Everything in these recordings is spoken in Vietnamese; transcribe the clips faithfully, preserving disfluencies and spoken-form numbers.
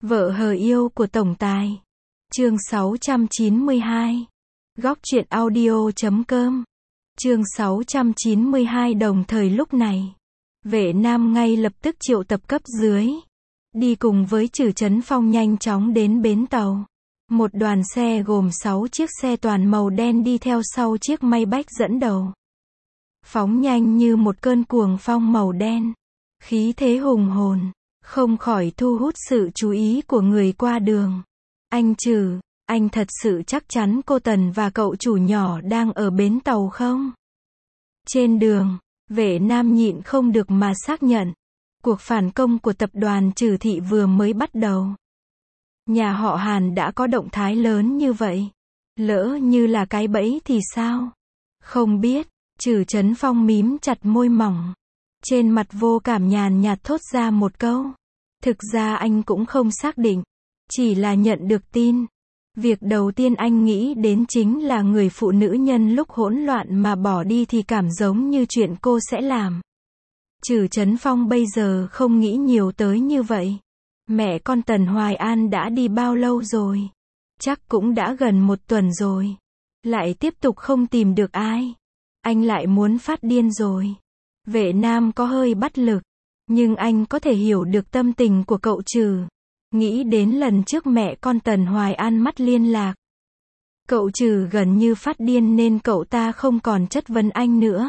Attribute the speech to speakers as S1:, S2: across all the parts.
S1: Vợ hờ yêu của tổng tài. Chương sáu trăm chín mươi hai. Góc truyện audio chấm com. Chương sáu trăm chín mươi hai. Đồng thời lúc này, Vệ Nam ngay lập tức triệu tập cấp dưới, đi cùng với Trử Chấn Phong nhanh chóng đến bến tàu. Một đoàn xe gồm sáu chiếc xe toàn màu đen đi theo sau chiếc Maybach dẫn đầu. Phóng nhanh như một cơn cuồng phong màu đen. Khí thế hùng hồn, không khỏi thu hút sự chú ý của người qua đường. Anh Trử, anh thật sự chắc chắn cô Tần và cậu chủ nhỏ đang ở bến tàu không? Trên đường, Vệ Nam nhịn không được mà xác nhận. Cuộc phản công của tập đoàn Trử Thị vừa mới bắt đầu. Nhà họ Hàn đã có động thái lớn như vậy. Lỡ như là cái bẫy thì sao? Không biết. Trử Chấn Phong mím chặt môi mỏng. Trên mặt vô cảm nhàn nhạt thốt ra một câu. Thực ra anh cũng không xác định. Chỉ là nhận được tin. Việc đầu tiên anh nghĩ đến chính là người phụ nữ nhân lúc hỗn loạn mà bỏ đi thì cảm giống như chuyện cô sẽ làm. Trử Chấn Phong bây giờ không nghĩ nhiều tới như vậy. Mẹ con Tần Hoài An đã đi bao lâu rồi? Chắc cũng đã gần một tuần rồi. Lại tiếp tục không tìm được ai. Anh lại muốn phát điên rồi. Vệ Nam có hơi bất lực. Nhưng anh có thể hiểu được tâm tình của cậu Trử. Nghĩ đến lần trước mẹ con Tần Hoài An mất liên lạc. Cậu Trử gần như phát điên nên cậu ta không còn chất vấn anh nữa.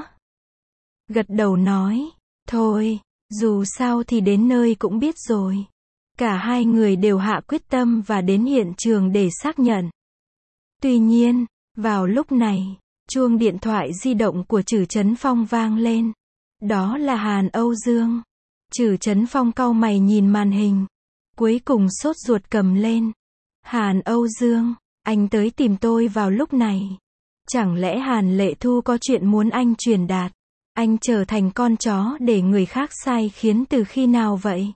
S1: Gật đầu nói, thôi, dù sao thì đến nơi cũng biết rồi. Cả hai người đều hạ quyết tâm và đến hiện trường để xác nhận. Tuy nhiên, vào lúc này, chuông điện thoại di động của Trử Chấn Phong vang lên. Đó là Hàn Âu Dương. Trử Chấn Phong cau mày nhìn màn hình. Cuối cùng sốt ruột cầm lên. Hàn Âu Dương, anh tới tìm tôi vào lúc này. Chẳng lẽ Hàn Lệ Thu có chuyện muốn anh truyền đạt? Anh trở thành con chó để người khác sai khiến từ khi nào vậy?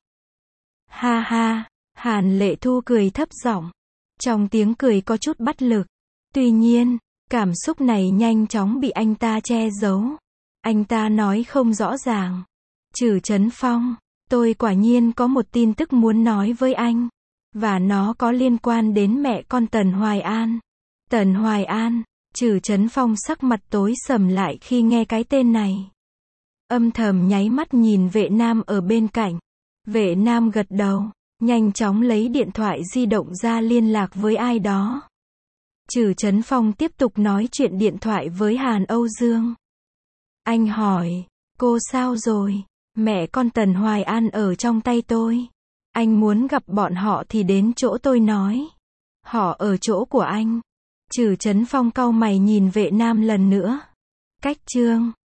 S1: Ha ha, Hàn Lệ Thu cười thấp giọng. Trong tiếng cười có chút bất lực. Tuy nhiên, cảm xúc này nhanh chóng bị anh ta che giấu. Anh ta nói không rõ ràng. Trử Chấn Phong, tôi quả nhiên có một tin tức muốn nói với anh. Và nó có liên quan đến mẹ con Tần Hoài An. Tần Hoài An, Trử Chấn Phong sắc mặt tối sầm lại khi nghe cái tên này. Âm thầm nháy mắt nhìn Vệ Nam ở bên cạnh. Vệ Nam gật đầu, nhanh chóng lấy điện thoại di động ra liên lạc với ai đó. Trử Chấn Phong tiếp tục nói chuyện điện thoại với Hàn Âu Dương. Anh hỏi, cô sao rồi? Mẹ con Tần Hoài An ở trong tay tôi. Anh muốn gặp bọn họ thì đến chỗ tôi nói. Họ ở chỗ của anh. Trử Chấn Phong cau mày nhìn Vệ Nam lần nữa. Cách chương